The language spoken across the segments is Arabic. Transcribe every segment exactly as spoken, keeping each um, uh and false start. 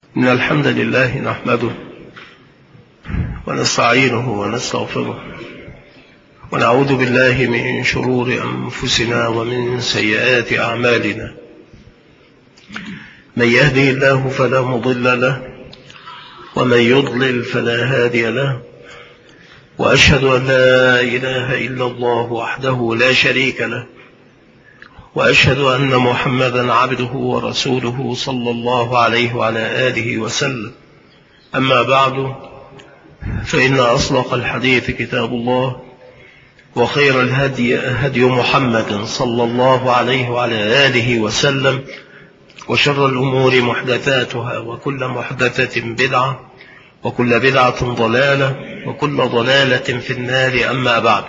إن الحمد لله نحمده ونستعينه ونستغفره ونعوذ بالله من شرور أنفسنا ومن سيئات أعمالنا. من يهدي الله فلا مضل له ومن يضلل فلا هادي له، وأشهد أن لا إله إلا الله وحده لا شريك له، وأشهد أن محمدا عبده ورسوله صلى الله عليه وعلى آله وسلم. أما بعد، فإن أصدق الحديث كتاب الله، وخير الهدي هدي محمد صلى الله عليه وعلى آله وسلم، وشر الأمور محدثاتها، وكل محدثة بدعة، وكل بدعة ضلالة، وكل ضلالة في النار. أما بعد،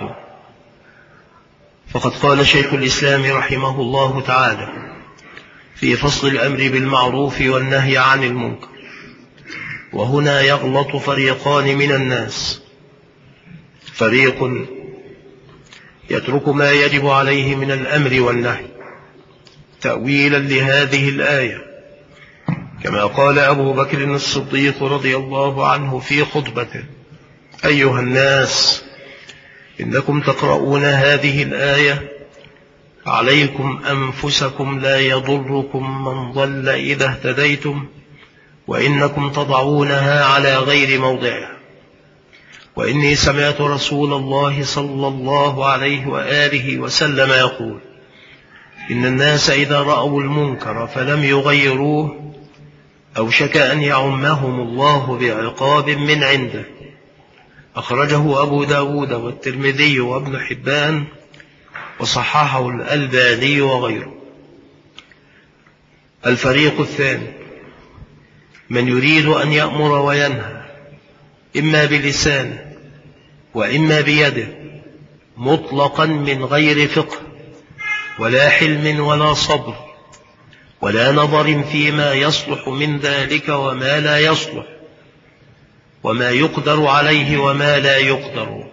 فقد قال شيخ الإسلام رحمه الله تعالى في فصل الأمر بالمعروف والنهي عن المنكر: وهنا يغلط فريقان من الناس، فريق يترك ما يجب عليه من الأمر والنهي تأويلا لهذه الآية، كما قال أبو بكر الصديق رضي الله عنه في خطبته: أيها الناس، إنكم تقرؤون هذه الآية، عليكم أنفسكم لا يضركم من ضل إذا اهتديتم، وإنكم تضعونها على غير موضعها. وإني سمعت رسول الله صلى الله عليه وآله وسلم يقول: إن الناس إذا رأوا المنكر فلم يغيروه أوشك أن يعمهم الله بعقاب من عنده. أخرجه أبو داود والترمذي وابن حبان، وصححه الألباني وغيره. الفريق الثاني من يريد أن يأمر وينهى، إما بلسانه وإما بيده، مطلقا من غير فقه ولا حلم ولا صبر ولا نظر فيما يصلح من ذلك وما لا يصلح، وما يقدر عليه وما لا يقدر،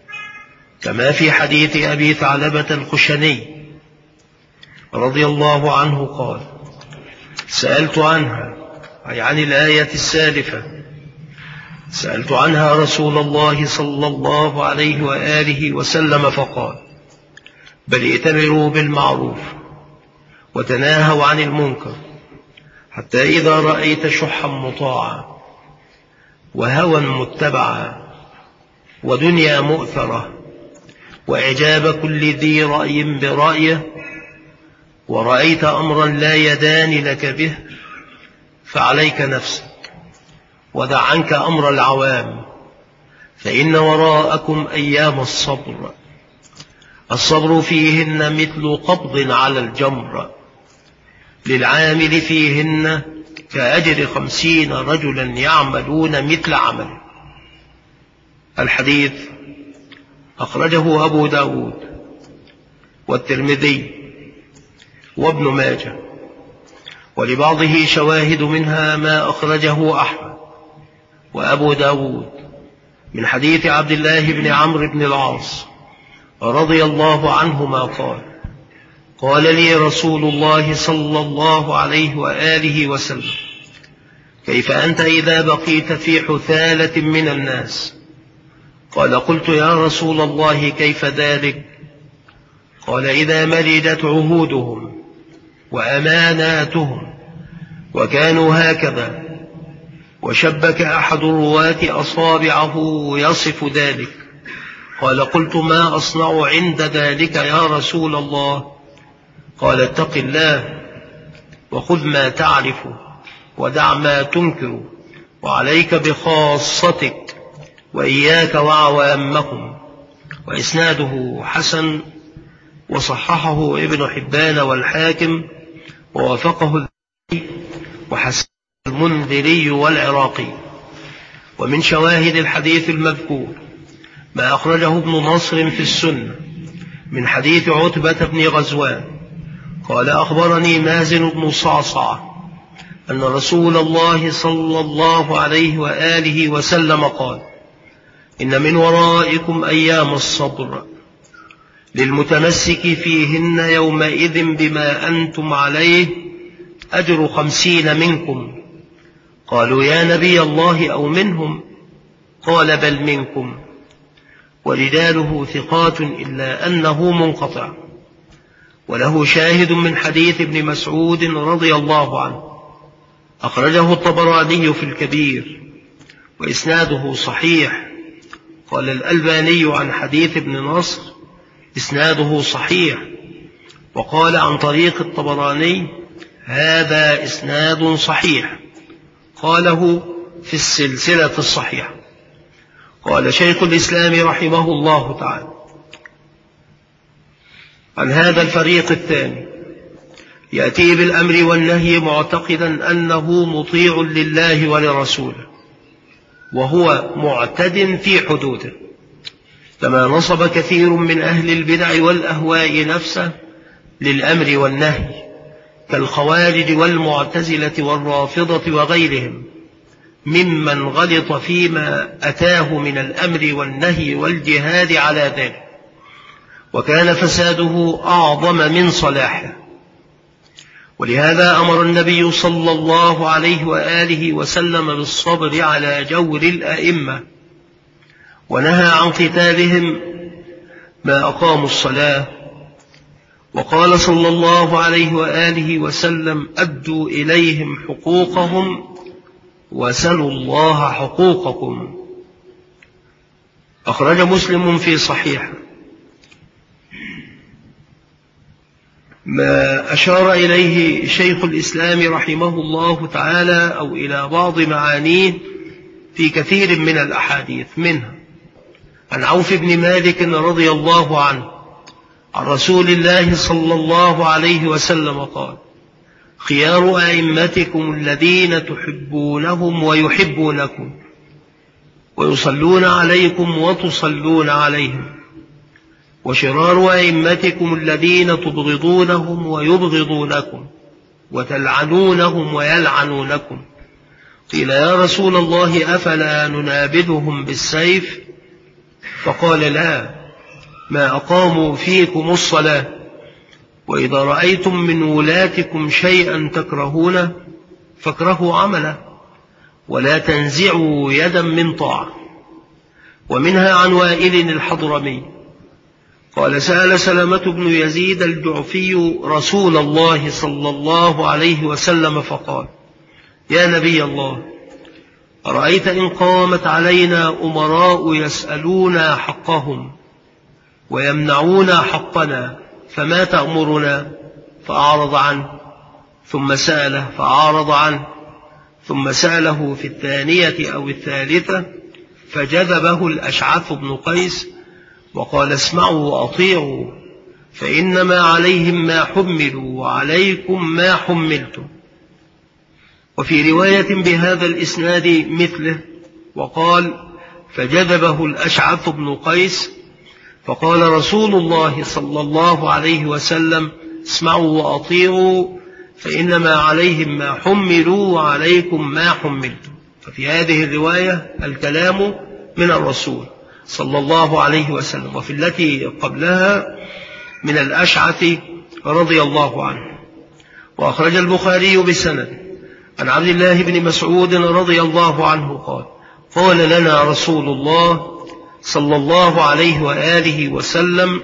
كما في حديث أبي ثعلبة الخشني رضي الله عنه قال: سألت عنها، أي عن الآية السالفة، سألت عنها رسول الله صلى الله عليه وآله وسلم فقال: بل ائتمروا بالمعروف وتناهوا عن المنكر، حتى إذا رأيت شحا مطاعا وهوى متبعا ودنيا مؤثرة وإعجاب كل ذي رأي برأيه، ورأيت أمرا لا يدان لك به، فعليك نفسك ودع عنك أمر العوام، فإن وراءكم أيام الصبر، الصبر فيهن مثل قبض على الجمر، للعامل فيهن كأجر خمسين رجلا يعملون مثل عمله. الحديث أخرجه أبو داود والترمذي وابن ماجه، ولبعضه شواهد، منها ما أخرجه أحمد وأبو داود من حديث عبد الله بن عمرو بن العاص رضي الله عنهما قال: قال لي رسول الله صلى الله عليه وآله وسلم: كيف أنت إذا بقيت في حثالة من الناس؟ قال: قلت يا رسول الله كيف ذلك؟ قال: إذا ملدت عهودهم وأماناتهم وكانوا هكذا، وشبك أحد الرواة أصابعه يصف ذلك. قال: قلت ما أصنع عند ذلك يا رسول الله؟ قال: اتق الله وخذ ما تعرف ودع ما تنكر، وعليك بخاصتك وإياك وعوامكم. وإسناده حسن، وصححه ابن حبان والحاكم، ووافقه الذهبي وحسن المنذري والعراقي. ومن شواهد الحديث المذكور ما أخرجه ابن نصر في السنة من حديث عتبة بن غزوان قال: أخبرني مازن بن صعصع أن رسول الله صلى الله عليه وآله وسلم قال: إن من ورائكم أيام الصبر، للمتمسك فيهن يومئذ بما أنتم عليه أجر خمسين منكم. قالوا يا نبي الله أو منهم؟ قال بل منكم. ورجاله ثقات إلا أنه منقطع. وله شاهد من حديث ابن مسعود رضي الله عنه أخرجه الطبراني في الكبير وإسناده صحيح. قال الألباني عن حديث ابن نصر إسناده صحيح، وقال عن طريق الطبراني هذا إسناد صحيح، قاله في السلسلة الصحيحة. قال شيخ الإسلام رحمه الله تعالى عن هذا الفريق الثاني: يأتي بالأمر والنهي معتقدا أنه مطيع لله ولرسوله، وهو معتد في حدوده، كما نصب كثير من أهل البدع والأهواء نفسه للأمر والنهي كالخوارج والمعتزلة والرافضة وغيرهم ممن غلط فيما أتاه من الأمر والنهي والجهاد على ذلك، وكان فساده أعظم من صلاحه. ولهذا أمر النبي صلى الله عليه وآله وسلم بالصبر على جور الأئمة، ونهى عن قتالهم ما أقاموا الصلاة. وقال صلى الله عليه وآله وسلم: أدوا إليهم حقوقهم وسلوا الله حقوقكم. أخرج مسلم في صحيحه. ما أشار إليه شيخ الإسلام رحمه الله تعالى أو إلى بعض معانيه في كثير من الأحاديث، منها عن عوف بن مالك رضي الله عنه عن رسول الله صلى الله عليه وسلم قال: خيار أئمتكم الذين تحبونهم ويحبونكم ويصلون عليكم وتصلون عليهم، وشرار أئمتكم الذين تبغضونهم ويبغضونكم وتلعنونهم ويلعنونكم. قيل يا رسول الله أفلا ننابذهم بالسيف؟ فقال: لا، ما أقاموا فيكم الصلاة. وإذا رأيتم من ولاتكم شيئا تكرهونه فاكرهوا عمله، ولا تنزعوا يدا من طاعة. ومنها عن وائل الحضرمي قال: سأل سلمة بن يزيد الجعفي رسول الله صلى الله عليه وسلم فقال: يا نبي الله، أرأيت إن قامت علينا أمراء يسألون حقهم ويمنعون حقنا فما تأمرنا؟ فأعرض عنه، ثم سأله فأعرض عنه، ثم سأله في الثانية أو الثالثة فجذبه الأشعث بن قيس وقال: اسمعوا وأطيعوا، فإنما عليهم ما حملوا وعليكم ما حملتم. وفي رواية بهذا الإسناد مثله، وقال: فجذبه الأشعث بن قيس فقال رسول الله صلى الله عليه وسلم: اسمعوا وأطيعوا، فإنما عليهم ما حملوا وعليكم ما حملتم. ففي هذه الرواية الكلام من الرسول صلى الله عليه وسلم، وفي التي قبلها من الأشعث رضي الله عنه. وأخرج البخاري بسند عن عبد الله بن مسعود رضي الله عنه قال: قال لنا رسول الله صلى الله عليه وآله وسلم: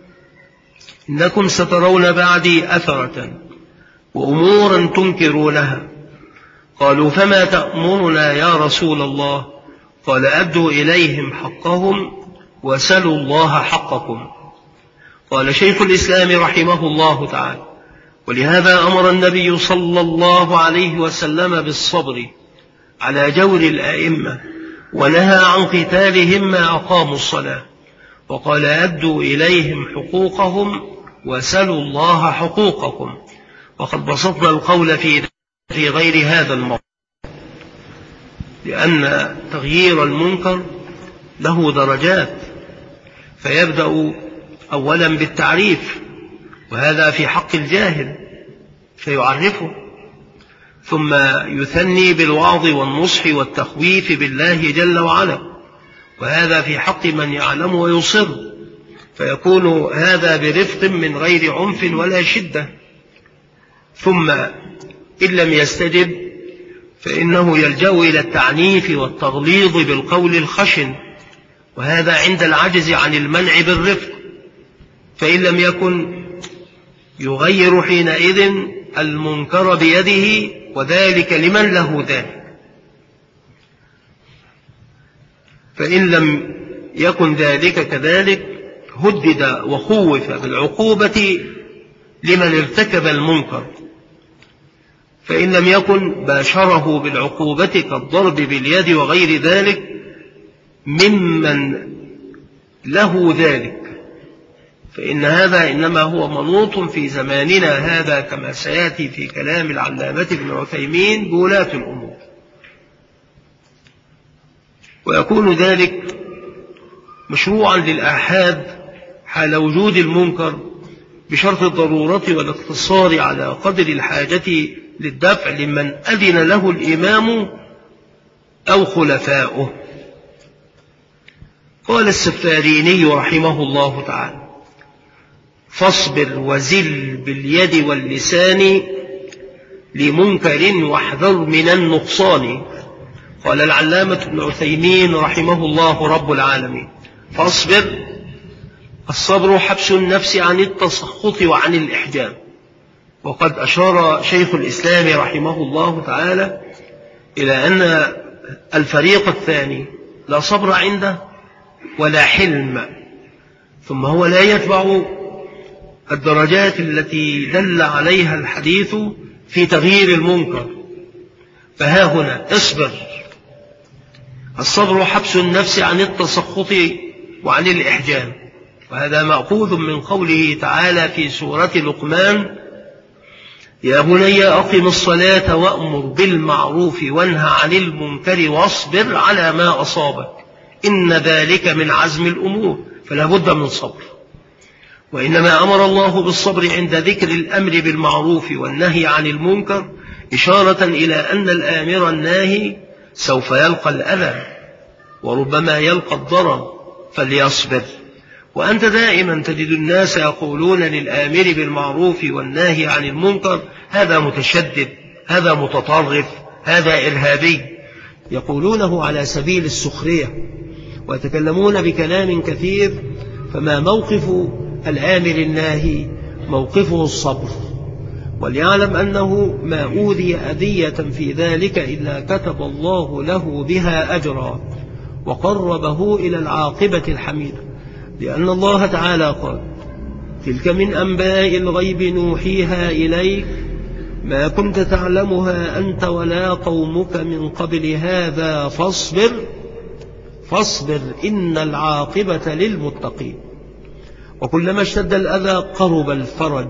إنكم سترون بعدي أثرة وأمورا تنكرونها. قالوا: فما تأمرنا يا رسول الله؟ قال: أدوا إليهم حقهم وسلوا الله حقكم. قال شيخ الإسلام رحمه الله تعالى: ولهذا أمر النبي صلى الله عليه وسلم بالصبر على جور الأئمة، ونهى عن قتالهم ما أقاموا الصلاة، وقال: أدوا إليهم حقوقهم وسلوا الله حقوقكم. وقد بسطنا القول في في غير هذا الموضوع، لأن تغيير المنكر له درجات، فيبدأ أولا بالتعريف، وهذا في حق الجاهل فيعرفه، ثم يثني بالوعظ والنصح والتخويف بالله جل وعلا، وهذا في حق من يعلم ويصر، فيكون هذا برفق من غير عنف ولا شدة. ثم إن لم يستجب فإنه يلجأ إلى التعنيف والتغليظ بالقول الخشن، وهذا عند العجز عن المنع بالرفق، فإن لم يكن يغير حينئذ المنكر بيده، وذلك لمن له ذلك. فإن لم يكن ذلك كذلك هدد وخوف بالعقوبة لمن ارتكب المنكر، فإن لم يكن باشره بالعقوبة كالضرب باليد وغير ذلك ممن له ذلك، فإن هذا إنما هو منوط في زماننا هذا، كما سيأتي في كلام العلامة ابن عثيمين بولاة الأمور. ويكون ذلك مشروعا للآحاد حال وجود المنكر بشرط الضرورة والاقتصار على قدر الحاجة للدفع لمن أذن له الإمام أو خلفاؤه. قال السفاريني رحمه الله تعالى: فاصبر وزل باليد واللسان لمنكر واحذر من النقصان. قال العلامة ابن عثيمين رحمه الله رب العالمين: فاصبر، الصبر حبس النفس عن التسخط وعن الإحجام. وقد أشار شيخ الإسلام رحمه الله تعالى إلى أن الفريق الثاني لا صبر عنده ولا حلم، ثم هو لا يتبع الدرجات التي دل عليها الحديث في تغيير المنكر. فها هنا اصبر، الصبر حبس النفس عن التسخط وعن الإحجام، وهذا مأخوذ من قوله تعالى في سورة لقمان: يا بني أقم الصلاة وأمر بالمعروف وانهى عن المنكر واصبر على ما أصابك إن ذلك من عزم الأمور. فلا بد من صبر. وإنما أمر الله بالصبر عند ذكر الأمر بالمعروف والنهي عن المنكر إشارة إلى أن الآمر الناهي سوف يلقى الأذى وربما يلقى الضرر، فليصبر. وأنت دائما تجد الناس يقولون للآمر بالمعروف والناهي عن المنكر: هذا متشدد، هذا متطرف، هذا إرهابي، يقولونه على سبيل السخرية ويتكلمون بكلام كثير. فما موقف الآمر الناهي؟ موقفه الصبر، وليعلم أنه ما أوذي أذية في ذلك إلا كتب الله له بها أجرا وقربه إلى العاقبة الحميدة، لأن الله تعالى قال: تلك من أنباء الغيب نوحيها إليك ما كنت تعلمها أنت ولا قومك من قبل هذا فاصبر فاصبر إن العاقبة للمتقين. وكلما اشتد الأذى قرب الفرج.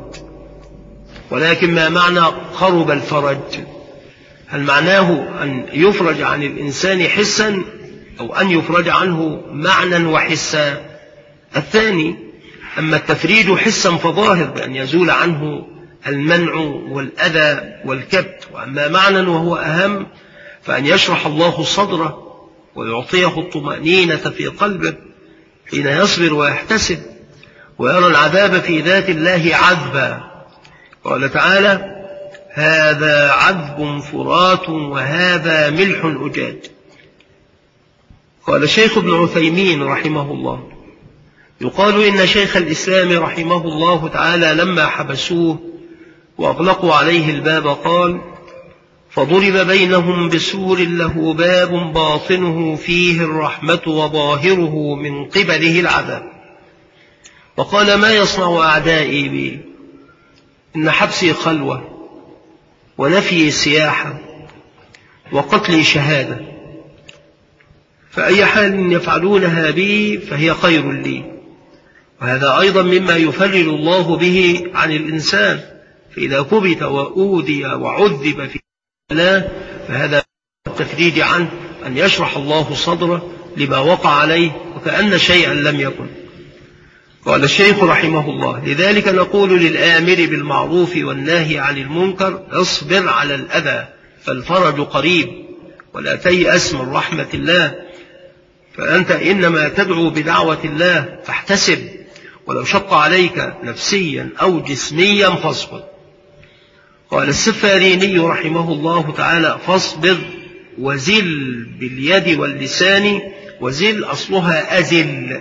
ولكن ما معنى قرب الفرج؟ هل معناه أن يفرج عن الإنسان حسا أو أن يفرج عنه معنى وحسا؟ الثاني. أما التفريج حسا فظاهر بأن يزول عنه المنع والأذى والكبت، وأما معنى وهو أهم فأن يشرح الله صدره ويعطيه الطمأنينة في قلبه حين يصبر ويحتسب ويرى العذاب في ذات الله عذبا. قال تعالى: هذا عذب فرات وهذا ملح أجاج. قال الشيخ ابن عثيمين رحمه الله: يقال إن شيخ الإسلام رحمه الله تعالى لما حبسوه وأغلقوا عليه الباب قال: فضرب بينهم بسور له باب باطنه فيه الرحمة وظاهره من قبله العذاب. وقال: ما يصنع أعدائي بي؟ إن حبسي خلوة ونفي سياحة وقتلي شهادة، فأي حال يفعلونها بي فهي خير لي. وهذا أيضا مما يفرج الله به عن الإنسان، فإذا كبت وأوذي وعذب في الله فهذا التفريج عنه أن يشرح الله صدره لما وقع عليه وكأن شيئا لم يكن. قال الشيخ رحمه الله: لذلك نقول للآمر بالمعروف والناهي عن المنكر: اصبر على الأذى فالفرج قريب، ولا تيأس من رحمة الله، فأنت إنما تدعو بدعوة الله فاحتسب، ولو شق عليك نفسيا أو جسميا فاصبر. قال السفاريني رحمه الله تعالى: فاصبر وزل باليد واللسان. وزل أصلها أزل.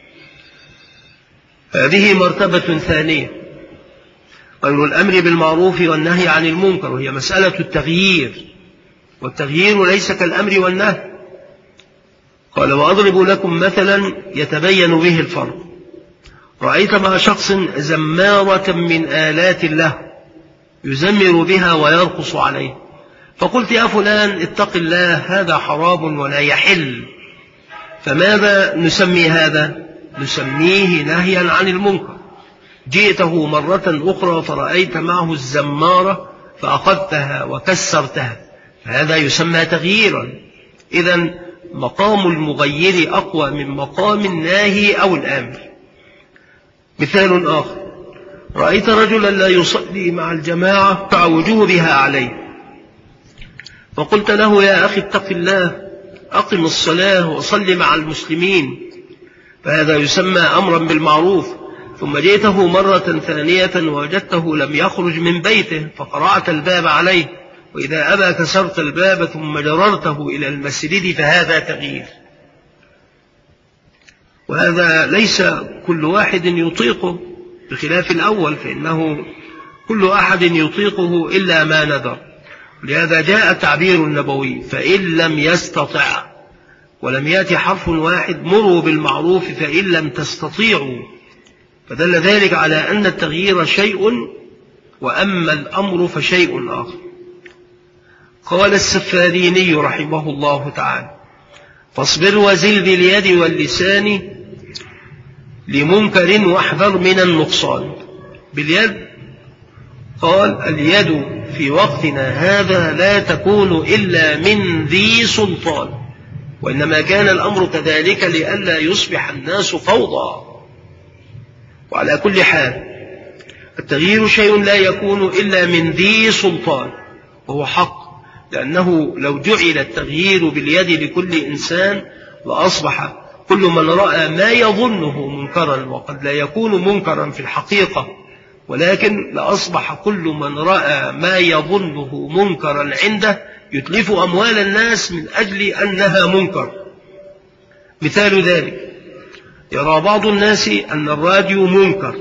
هذه مرتبة ثانية، غير الأمر بالمعروف والنهي عن المنكر، وهي مسألة التغيير، والتغيير ليس كالأمر والنهي. قال: وأضرب لكم مثلا يتبين به الفرق. رأيت مع شخص زمارة من آلات الله يزمر بها ويرقص عليه، فقلت: يا فلان اتق الله، هذا حرام ولا يحل. فماذا نسمي هذا؟ نسميه نهيا عن المنكر. جئته مرة أخرى فرأيت معه الزمارة فأخذتها وكسرتها، فهذا يسمى تغييرا. إذن مقام المغير أقوى من مقام الناهي أو الآمر. مثال آخر: رأيت رجلا لا يصلي مع الجماعة مع وجوبها عليه، فقلت له: يا أخي اتق الله، أقم الصلاة وصل مع المسلمين، فهذا يسمى أمرا بالمعروف. ثم جئته مرة ثانية ووجدته لم يخرج من بيته، فقرعت الباب عليه، وإذا أبى كسرت الباب ثم جررته إلى المسجد، فهذا تغيير. وهذا ليس كل واحد يطيقه، بخلاف الأول فإنه كل أحد يطيقه إلا ما نذر. لهذا جاء التعبير النبوي: فإن لم يستطع، ولم يأتي حرف واحد: مروا بالمعروف فإن لم تستطيعوا. فدل ذلك على أن التغيير شيء، وأما الأمر فشيء آخر. قال السفاريني رحمه الله تعالى: فاصبر وزل باليد واللسان لمنكر واحذر من النقصان. باليد، قال: اليد في وقتنا هذا لا تكون إلا من ذي سلطان، وإنما كان الأمر كذلك لئلا يصبح الناس فوضى. وعلى كل حال التغيير شيء لا يكون إلا من ذي سلطان، وهو حق، لأنه لو جعل التغيير باليد لكل إنسان لأصبح كل من رأى ما يظنه منكرا، وقد لا يكون منكرا في الحقيقة، ولكن لأصبح كل من رأى ما يظنه منكرا عنده يتلف أموال الناس من أجل أنها منكر. مثال ذلك: يرى بعض الناس أن الراديو منكر،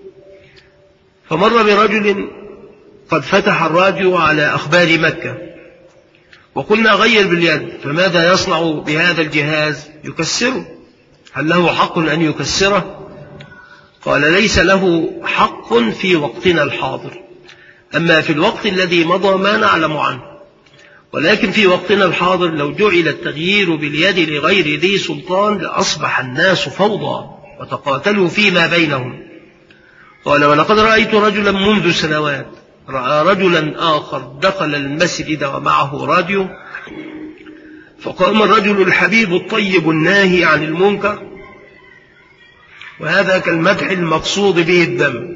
فمر برجل قد فتح الراديو على أخبار مكة، وقلنا: غير باليد. فماذا يصنع بهذا الجهاز؟ يكسره. هل له حق أن يكسره؟ قال: ليس له حق في وقتنا الحاضر، أما في الوقت الذي مضى ما نعلم عنه. ولكن في وقتنا الحاضر لو جعل التغيير باليد لغير ذي سلطان لأصبح الناس فوضى وتقاتلوا فيما بينهم. قال: ولقد رأيت رجلا منذ سنوات رأى رجلا آخر دخل المسجد ومعه راديو، فقام الرجل الحبيب الطيب الناهي عن المنكر، وهذا كالمدح المقصود به الذم.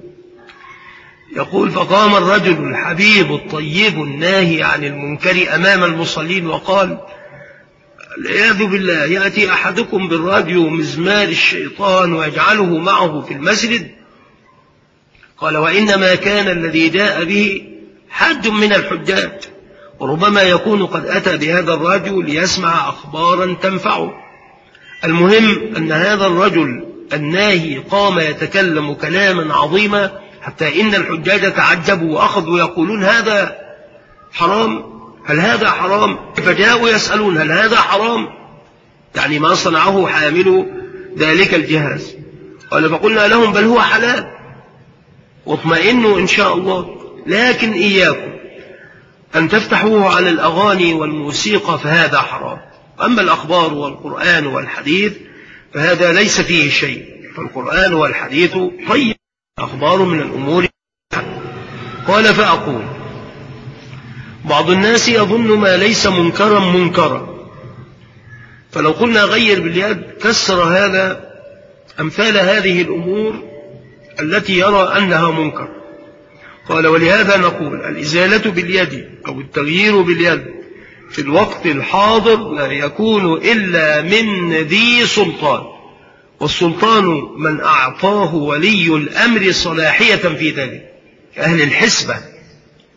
يقول: فقام الرجل الحبيب الطيب الناهي عن المنكر أمام المصلين وقال: والعياذ بالله، يأتي أحدكم بالراديو مزمار الشيطان ويجعله معه في المسجد. قال: وإنما كان الذي جاء به حد من الحجاج، وربما يكون قد أتى بهذا الراديو ليسمع أخبارا تنفعه. المهم أن هذا الرجل الناهي قام يتكلم كلاما عظيما حتى إن الحجاج تعجبوا وأخذوا يقولون: هذا حرام، هل هذا حرام؟ فجاءوا يسألون: هل هذا حرام؟ يعني ما صنعه حامل ذلك الجهاز. قال: فقلنا لهم: بل هو حلال، واطمئنوا إن شاء الله، لكن إياكم أن تفتحوه على الأغاني والموسيقى، فهذا حرام. أما الأخبار والقرآن والحديث فهذا ليس فيه شيء، فالقرآن والحديث طيب، أخبار من الأمور. قال: فأقول: بعض الناس يظن ما ليس منكرا منكرا، فلو قلنا غير باليد كسر هذا أمثال هذه الأمور التي يرى أنها منكر. قال: ولهذا نقول: الإزالة باليد أو التغيير باليد في الوقت الحاضر لا يكون إلا من ذي سلطان، والسلطان من أعطاه ولي الأمر صلاحية في ذلك، أهل الحسبة.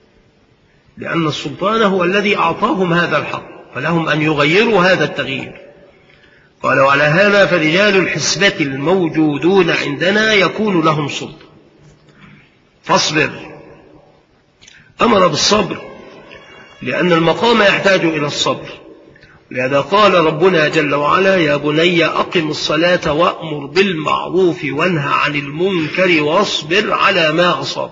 لأن السلطان هو الذي أعطاهم هذا الحق، فلهم أن يغيروا هذا التغيير. قال: وعلى هذا فرجال الحسبة الموجودون عندنا يكون لهم سلطة. فاصبر، أمر بالصبر لأن المقام يحتاج إلى الصبر. لهذا قال ربنا جل وعلا: يا بني أقم الصلاة وأمر بالمعروف وانهى عن المنكر واصبر على ما أصاب.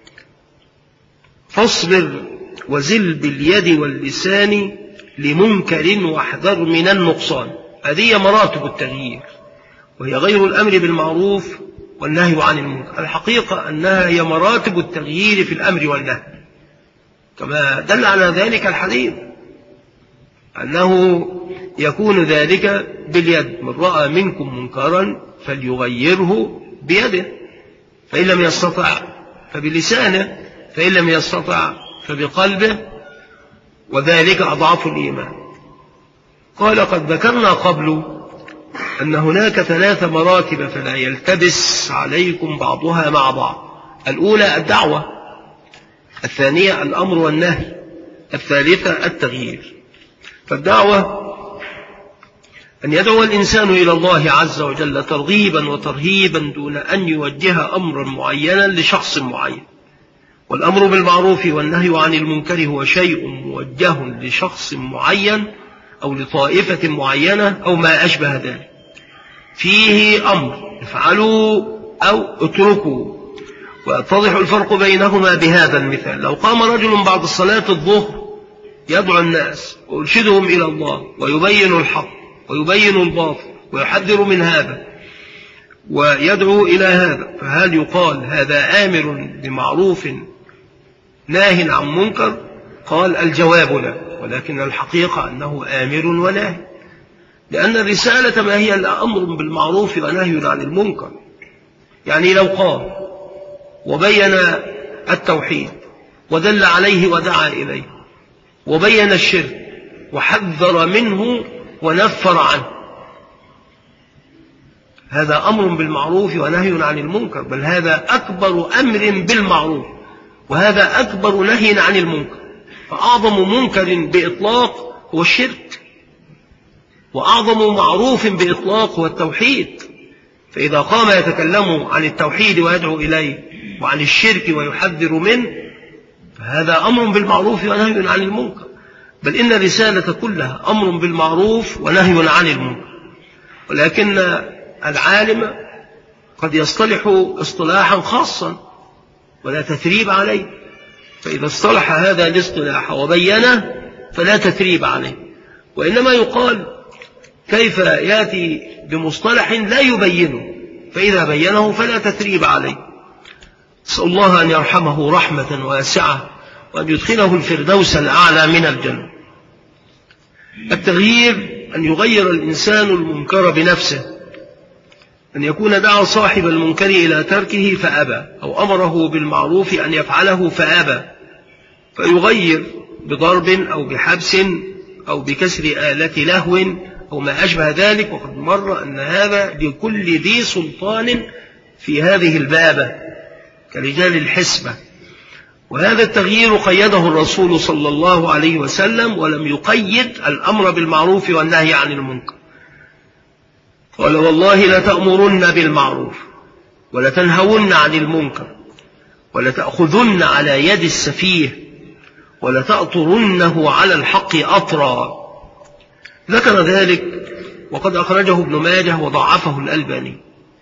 فاصبر وزل باليد واللسان لمنكر واحذر من النقصان. هذه مراتب التغيير، وهي غير الأمر بالمعروف والنهي عن المنكر. الحقيقة أنها هي مراتب التغيير في الأمر والنهي، كما دل على ذلك الحديث أنه يكون ذلك باليد. من رأى منكم منكرا فليغيره بيده، فإن لم يستطع فبلسانه، فإن لم يستطع فبقلبه، وذلك أضعف الإيمان. قال: قد ذكرنا قبل أن هناك ثلاث مراتب فلا يلتبس عليكم بعضها مع بعض. الأولى الدعوة، الثانية الأمر والنهي، الثالثة التغيير. فالدعوة أن يدعو الإنسان إلى الله عز وجل ترغيبا وترهيبا دون أن يوجه أمرا معينا لشخص معين. والأمر بالمعروف والنهي عن المنكر هو شيء موجه لشخص معين أو لطائفة معينة أو ما أشبه ذلك، فيه أمر افعلوا أو اتركوا. ويتضح الفرق بينهما بهذا المثال: لو قام رجل بعد صلاة الظهر يدعو الناس ويرشدهم إلى الله ويبين الحق ويبين الباطل ويحذر من هذا ويدعو إلى هذا، فهل يقال هذا آمر بمعروف ناه عن منكر؟ قال: الجواب لا، ولكن الحقيقة أنه آمر وناهي، لأن الرسالة ما هي إلا أمر بالمعروف ونهي عن المنكر. يعني لو قام وبين التوحيد ودل عليه ودعا إليه وبين الشرك وحذر منه ونفر عنه، هذا أمر بالمعروف ونهي عن المنكر، بل هذا أكبر أمر بالمعروف وهذا أكبر نهي عن المنكر. فأعظم منكر بإطلاق هو الشرك، وأعظم معروف بإطلاق هو التوحيد. فإذا قام يتكلم عن التوحيد ويدعو إليه وعن الشرك ويحذر منه، فهذا أمر بالمعروف ونهي عن المنكر، بل إن الرسالة كلها أمر بالمعروف ونهي عن المنكر. ولكن العالم قد يصطلح اصطلاحا خاصا ولا تثريب عليه، فإذا اصطلح هذا الاصطلاح وبينه فلا تثريب عليه، وإنما يقال كيف يأتي بمصطلح لا يبينه، فإذا بينه فلا تثريب عليه. أسأل الله أن يرحمه رحمة واسعة وأن يدخله الفردوس الأعلى من الجنة. التغيير أن يغير الإنسان المنكر بنفسه، أن يكون دعا صاحب المنكر إلى تركه فأبى، أو أمره بالمعروف أن يفعله فأبى، فيغير بضرب أو بحبس أو بكسر آلة لهو أو ما أشبه ذلك. وقد مر أن هذا لكل ذي سلطان في هذه البابة كرجال الحسبة. وهذا التغيير قيده الرسول صلى الله عليه وسلم، ولم يقيد الأمر بالمعروف والنهي عن المنكر. قال: والله لتأمرن بالمعروف ولتنهون عن المنكر ولتأخذن على يد السفيه ولتأطرنه على الحق أطرا. ذكر ذلك وقد أخرجه ابن ماجه وضعفه الألباني.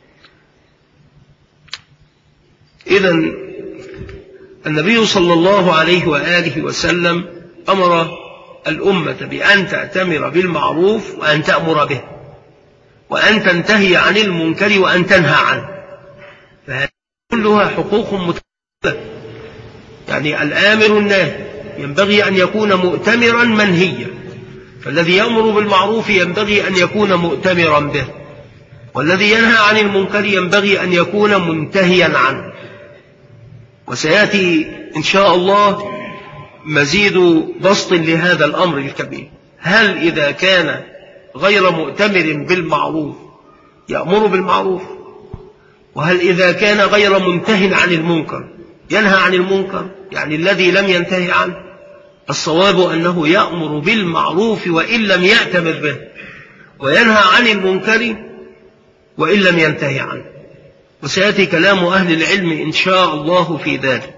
إذن النبي صلى الله عليه وآله وسلم أمر الأمة بأن تأتمر بالمعروف وأن تأمر به، وأن تنتهي عن المنكر وأن تنهى عنه، فهذه كلها حقوق متكاملة. يعني الآمر الناهي ينبغي أن يكون مؤتمرا منهيا، فالذي يأمر بالمعروف ينبغي أن يكون مؤتمرا به، والذي ينهى عن المنكر ينبغي أن يكون منتهيا عنه. وسيأتي إن شاء الله مزيد بسط لهذا الأمر الكبير. هل إذا كان غير مؤتمر بالمعروف يأمر بالمعروف؟ وهل إذا كان غير منتهٍ عن المنكر ينهى عن المنكر؟ يعني الذي لم ينتهي عنه. الصواب أنه يأمر بالمعروف وإن لم يأتمر به، وينهى عن المنكر وإن لم ينتهي عنه، وسيأتي كلام أهل العلم إن شاء الله في ذلك.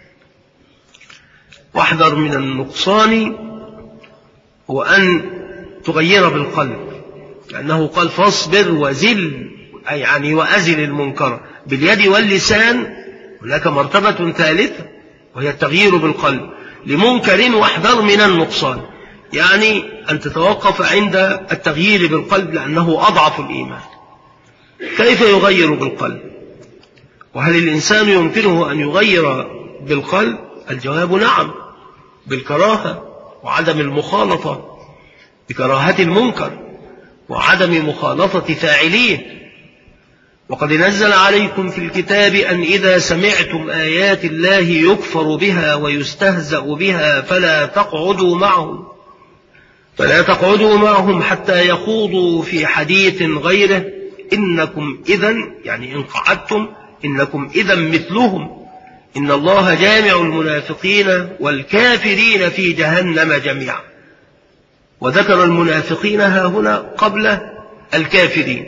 واحذر من النقصان وأن تغير بالقلب، لأنه قال فاصبر وزل، أي يعني وأزل المنكر باليد واللسان. هناك مرتبة ثالثة وهي التغيير بالقلب لمنكر، واحذر من النقصان، يعني أن تتوقف عند التغيير بالقلب لأنه أضعف الإيمان. كيف يغير بالقلب؟ وهل الإنسان يمكنه أن يغير بالقلب؟ الجواب نعم، بالكراهة وعدم المخالطة، بكراهة المنكر وعدم مخالطة فاعليه. وقد نزل عليكم في الكتاب أن إذا سمعتم آيات الله يكفر بها ويستهزأ بها فلا تقعدوا معهم فلا تقعدوا معهم حتى يخوضوا في حديث غيره إنكم إذن، يعني إن قعدتم إنكم إذن مثلهم، إن الله جامع المنافقين والكافرين في جهنم جميعا. وذكر المنافقين ها هنا قبل الكافرين.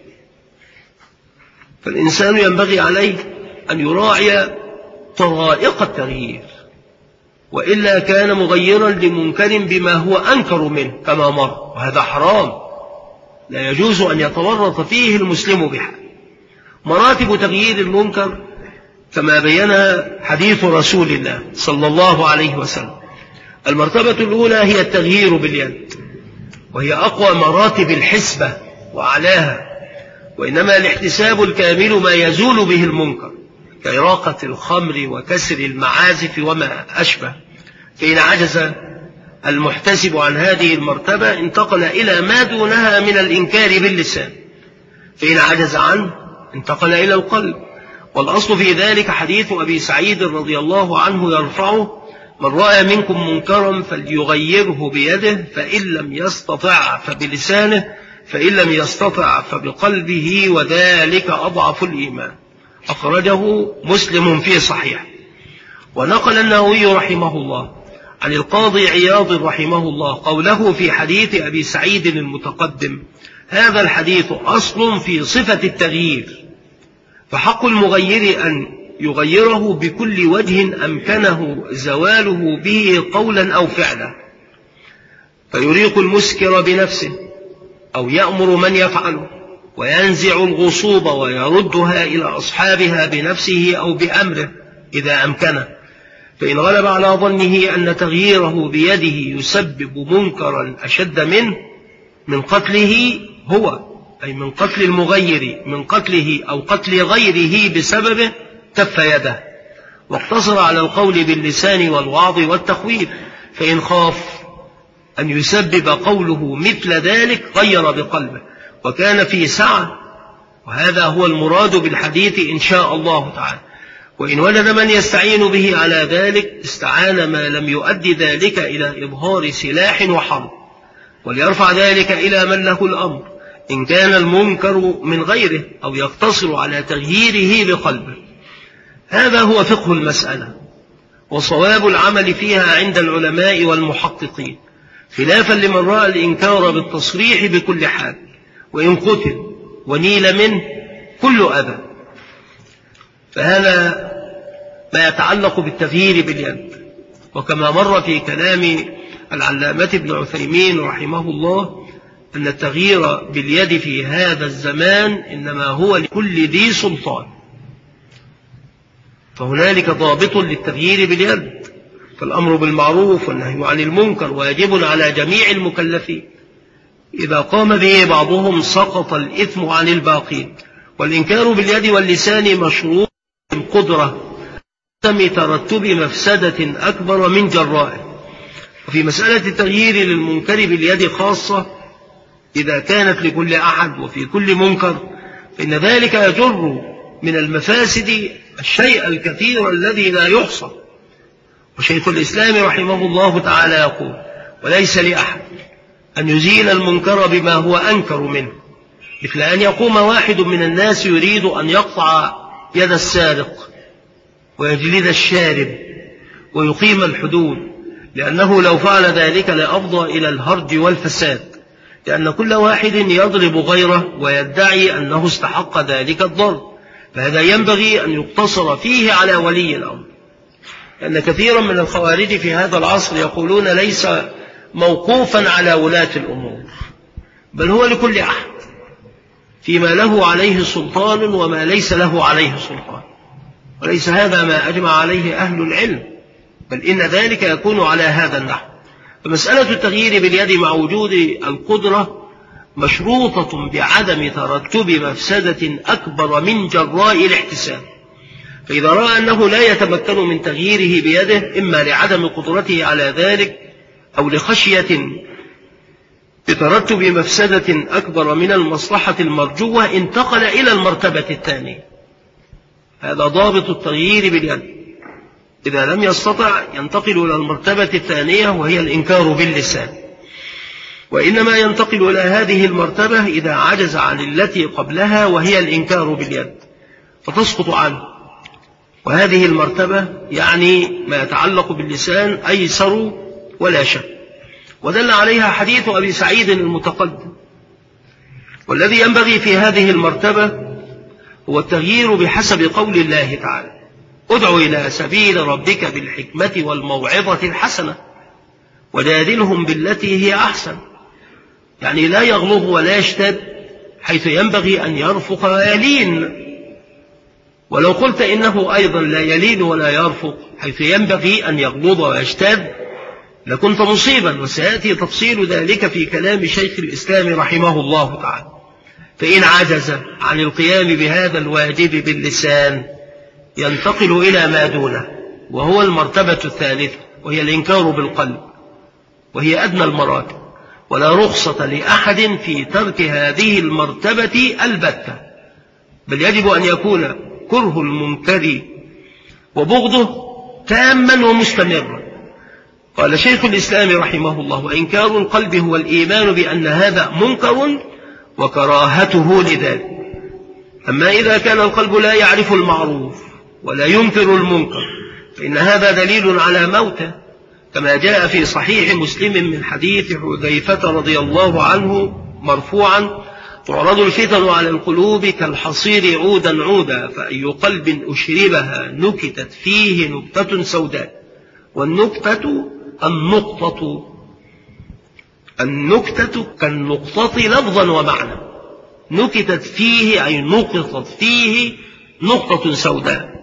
فالإنسان ينبغي عليه أن يراعي طرائق التغيير، وإلا كان مغيرا لمنكر بما هو أنكر منه كما مر، وهذا حرام لا يجوز أن يتورط فيه المسلم بحال. مراتب تغيير المنكر كما بينها حديث رسول الله صلى الله عليه وسلم. المرتبة الأولى هي التغيير باليد، وهي أقوى مراتب الحسبة وأعلاها، وإنما الاحتساب الكامل ما يزول به المنكر كإراقة الخمر وكسر المعازف وما أشبه. فإن عجز المحتسب عن هذه المرتبة انتقل إلى ما دونها من الإنكار باللسان، فإن عجز عنه انتقل إلى القلب. والأصل في ذلك حديث أبي سعيد رضي الله عنه يرفعه: من رأى منكم منكرا فليغيره بيده، فإن لم يستطع فبلسانه، فإن لم يستطع فبقلبه، وذلك أضعف الإيمان. أخرجه مسلم في صحيح. ونقل النووي رحمه الله عن القاضي عياض رحمه الله قوله في حديث أبي سعيد المتقدم: هذا الحديث أصل في صفة التغيير، فحق المغير أن يغيره بكل وجه أمكنه زواله به قولا أو فعلا، فيريق المسكر بنفسه أو يأمر من يفعله، وينزع الغصوب ويردها إلى أصحابها بنفسه أو بأمره إذا أمكنه. فإن غلب على ظنه أن تغييره بيده يسبب منكرا أشد منه من قتله هو، أي من قتل المغير، من قتله أو قتل غيره بسببه، كف يده واقتصر على القول باللسان والوعظ والتخويف. فإن خاف أن يسبب قوله مثل ذلك غير بقلبه وكان في سعة، وهذا هو المراد بالحديث إن شاء الله تعالى. وإن وجد من يستعين به على ذلك استعان ما لم يؤدي ذلك إلى إظهار سلاح وحرب، وليرفع ذلك إلى من له الأمر إن كان المنكر من غيره أو يقتصر على تغييره بقلبه. هذا هو فقه المسألة وصواب العمل فيها عند العلماء والمحققين، خلافا لمن رأى الإنكار بالتصريح بكل حال، وإن قتل ونيل منه كل أذى. فهذا ما يتعلق بالتغيير باليد. وكما مر في كلام العلامة ابن عثيمين رحمه الله أن التغيير باليد في هذا الزمان إنما هو لكل ذي سلطان، فهنالك ضابط للتغيير باليد، فالأمر بالمعروف والنهي عن المنكر واجب على جميع المكلفين، إذا قام به بعضهم سقط الإثم عن الباقين. والإنكار باليد واللسان مشروط بالقدرة عدم ترتب مفسدة أكبر من جرائه. وفي مسألة التغيير للمنكر باليد خاصة إذا كانت لكل أحد وفي كل منكر، فإن ذلك يجر من المفاسد الشيء الكثير الذي لا يحصى. وشيخ الإسلام رحمه الله تعالى يقول: وليس لأحد أن يزيل المنكر بما هو أنكر منه، مثل أن يقوم واحد من الناس يريد أن يقطع يد السارق ويجلد الشارب ويقيم الحدود، لأنه لو فعل ذلك لأفضى إلى الهرج والفساد، لأن كل واحد يضرب غيره ويدعي أنه استحق ذلك الضرب، فهذا ينبغي أن يقتصر فيه على ولي الأمر. لأن كثيرا من الخوارج في هذا العصر يقولون ليس موقوفا على ولاة الأمور، بل هو لكل أحد فيما له عليه سلطان وما ليس له عليه سلطان، وليس هذا ما أجمع عليه أهل العلم، بل إن ذلك يكون على هذا النحو. فمسألة التغيير باليد مع وجود القدرة مشروطة بعدم ترتب مفسدة أكبر من جراء الاحتساب، فإذا رأى أنه لا يتمكن من تغييره بيده إما لعدم قدرته على ذلك أو لخشية بترتب مفسدة أكبر من المصلحة المرجوة انتقل إلى المرتبة الثانية. هذا ضابط التغيير باليد. إذا لم يستطع ينتقل إلى المرتبة الثانية وهي الإنكار باللسان، وإنما ينتقل إلى هذه المرتبة إذا عجز عن التي قبلها وهي الإنكار باليد فتسقط عنه. وهذه المرتبة يعني ما يتعلق باللسان أيسر ولا شك، ودل عليها حديث أبي سعيد المتقدم. والذي ينبغي في هذه المرتبة هو التغيير بحسب قول الله تعالى: ادع إلى سبيل ربك بالحكمة والموعظة الحسنة وجادلهم بالتي هي أحسن. يعني لا يغلظ ولا يشتد، حيث ينبغي أن يرفق ويلين. ولو قلت إنه أيضا لا يلين ولا يرفق، حيث ينبغي أن يغلظ ويشتد، لكنت مصيبا، وسيأتي تفصيل ذلك في كلام شيخ الإسلام رحمه الله تعالى. فإن عجز عن القيام بهذا الواجب باللسان ينتقل إلى ما دونه، وهو المرتبة الثالثة، وهي الإنكار بالقلب، وهي أدنى المراتب، ولا رخصة لأحد في ترك هذه المرتبة البتة، بل يجب أن يكون كره المنكر وبغضه تاما ومستمرا. قال شيخ الإسلام رحمه الله: وإنكار القلب هو الإيمان بأن هذا منكر وكراهته لذلك. أما إذا كان القلب لا يعرف المعروف ولا ينكر المنكر فإن هذا دليل على موته، كما جاء في صحيح مسلم من حديث حذيفة رضي الله عنه مرفوعا: تعرض الفتن على القلوب كالحصير عودا عودا، فأي قلب أشربها نكتت فيه نكتة سوداء. والنكتة النقطة، النكتة كالنقطة لفظا ومعنى، نكتت فيه أي نقطت فيه نقطة سوداء.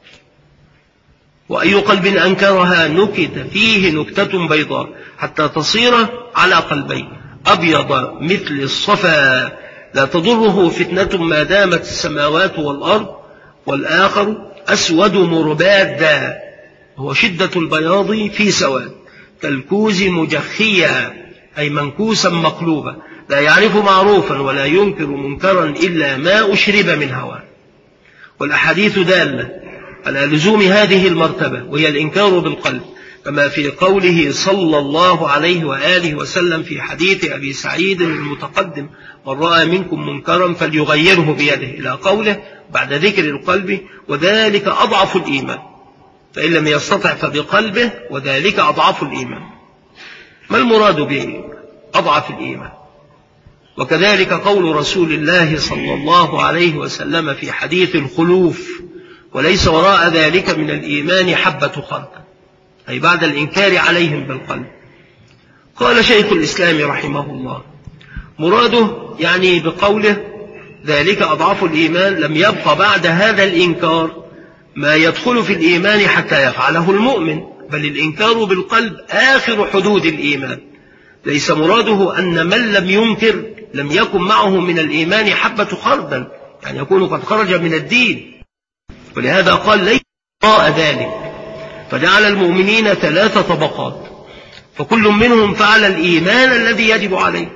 وأي قلب أنكرها نكت فيه نكتة بيضاء، حتى تصير على قلبين: أبيض مثل الصفا لا تضره فتنة ما دامت السماوات والأرض، والآخر أسود مربادا، هو شدة البياض في سواد، كالكوز مجخيا أي منكوسا مقلوبا، لا يعرف معروفا ولا ينكر منكرا إلا ما أشرب من هواه. والأحاديث دالة على لزوم هذه المرتبة، وهي الإنكار بالقلب، كما في قوله صلى الله عليه وآله وسلم في حديث أبي سعيد المتقدم: من رأى منكم منكرا فليغيره بيده، إلى قوله بعد ذكر القلب: وذلك أضعف الإيمان، فإن لم يستطع فبقلبه، وذلك أضعف الإيمان. ما المراد بأضعف الإيمان؟ وكذلك قول رسول الله صلى الله عليه وسلم في حديث الخلوف: وليس وراء ذلك من الإيمان حبة خردل، أي بعد الإنكار عليهم بالقلب. قال شيخ الإسلام رحمه الله: مراده يعني بقوله ذلك أضعف الإيمان لم يبق بعد هذا الإنكار ما يدخل في الإيمان حتى يفعله المؤمن، بل الإنكار بالقلب آخر حدود الإيمان. ليس مراده أن من لم ينكر لم يكن معه من الإيمان حبة خردل، يعني يكون قد خرج من الدين. ولهذا قال: ليس وراء ذلك، فجعل المؤمنين ثلاث طبقات، فكل منهم فعل الإيمان الذي يجب عليه.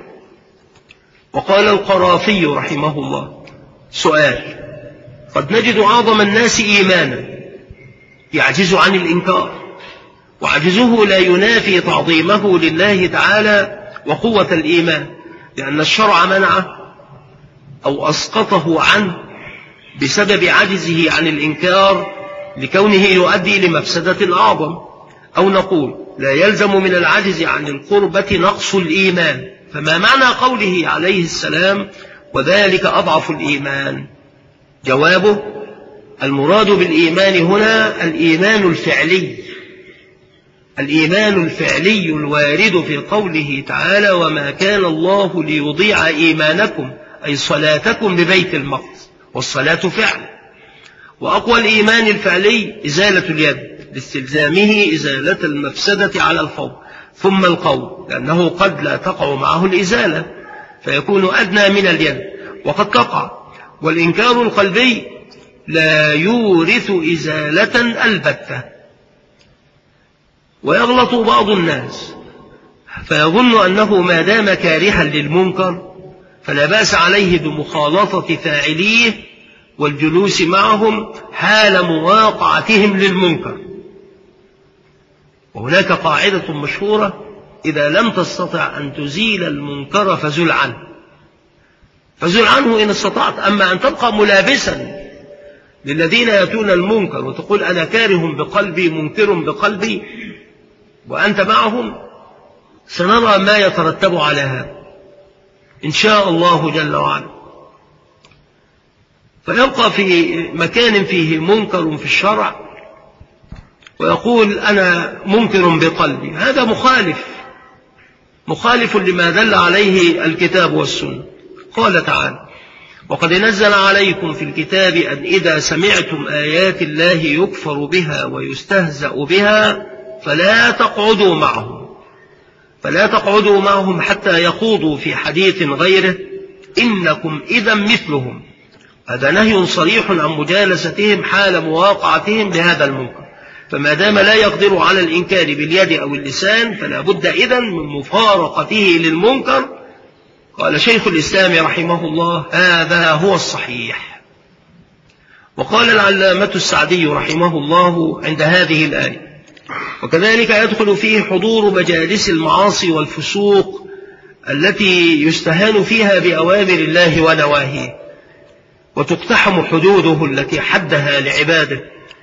وقال القرافي رحمه الله: سؤال: قد نجد أعظم الناس إيمانا يعجز عن الإنكار، وعجزه لا ينافي تعظيمه لله تعالى وقوة الإيمان، لأن الشرع منعه أو أسقطه عنه بسبب عجزه عن الإنكار لكونه يؤدي لمفسدة أعظم. أو نقول لا يلزم من العجز عن القربة نقص الإيمان. فما معنى قوله عليه السلام وذلك أضعف الإيمان؟ جوابه: المراد بالإيمان هنا الإيمان الفعلي، الإيمان الفعلي الوارد في قوله تعالى وما كان الله ليضيع إيمانكم أي صلاتكم ببيت المقدس، والصلاة فعل. وأقوى الإيمان الفعلي إزالة اليد لاستلزامه إزالة المفسدة على الفور، ثم القول لأنه قد لا تقع معه الإزالة فيكون أدنى من اليد وقد تقع. والإنكار القلبي لا يورث إزالة البتة. ويغلط بعض الناس فيظن أنه ما دام كارها للمنكر فلا بأس عليه بمخالطة فاعليه والجلوس معهم حال مواقعتهم للمنكر. وهناك قاعدة مشهورة: إذا لم تستطع أن تزيل المنكر فزل عنه، فزل عنه إن استطعت. أما أن تبقى ملابسا للذين يأتون المنكر وتقول أنا كاره بقلبي منكر بقلبي وأنت معهم، سنرى ما يترتب على هذا إن شاء الله جل وعلا. فيبقى في مكان فيه منكر في الشرع ويقول أنا منكر بقلبي، هذا مخالف مخالف لما دل عليه الكتاب والسنة. قال تعالى وقد نزل عليكم في الكتاب أن إذا سمعتم آيات الله يكفر بها ويستهزأ بها فلا تقعدوا معهم فلا تقعدوا معهم حتى يخوضوا في حديث غيره إنكم إذا مثلهم. هذا نهي صريح عن مجالستهم حال مواقعتهم بهذا المنكر. فما دام لا يقدر على الإنكار باليد أو اللسان فلا بد إذن من مفارقته للمنكر. قال شيخ الإسلام رحمه الله هذا هو الصحيح. وقال العلامة السعدي رحمه الله عند هذه الآية وكذلك يدخل فيه حضور مجالس المعاصي والفسوق التي يستهان فيها بأوامر الله ونواهيه وتقتحم حدوده التي حدها لعباده.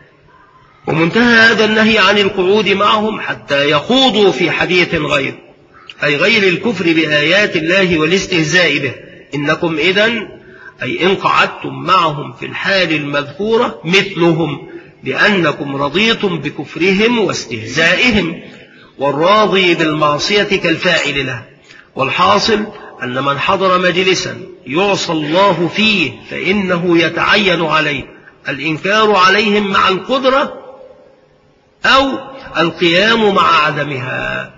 ومنتهى هذا النهي عن القعود معهم حتى يخوضوا في حديث غير أي غير الكفر بآيات الله والاستهزاء به. إنكم إذن أي إن قعدتم معهم في الحال المذكورة مثلهم لأنكم رضيتم بكفرهم واستهزائهم، والراضي بالمعصية كالفاعل له. والحاصل أن من حضر مجلسا يعصى الله فيه فإنه يتعين عليه الإنكار عليهم مع القدرة أو القيام مع عدمها.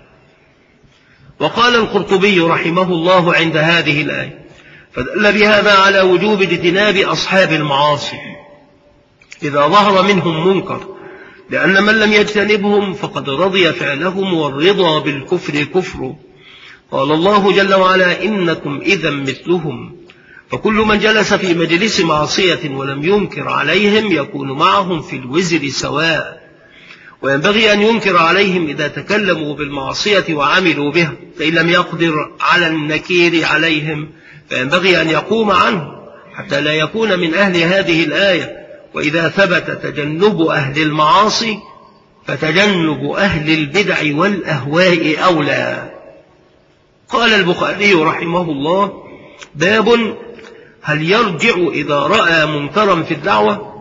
وقال القرطبي رحمه الله عند هذه الآية فدل بهذا على وجوب اجتناب أصحاب المعاصي إذا ظهر منهم منكر، لأن من لم يجتنبهم فقد رضي فعلهم والرضا بالكفر كفر. قال الله جل وعلا إنكم إذا مثلهم. فكل من جلس في مجلس معصية ولم ينكر عليهم يكون معهم في الوزر سواء. وينبغي أن ينكر عليهم إذا تكلموا بالمعصية وعملوا بها، فإن لم يقدر على النكير عليهم فينبغي أن يقوم عنه حتى لا يكون من أهل هذه الآية. وإذا ثبت تجنب أهل المعاصي فتجنب أهل البدع والأهواء أولى. قال البخاري رحمه الله باب هل يرجع إذا رأى منكرا في الدعوة؟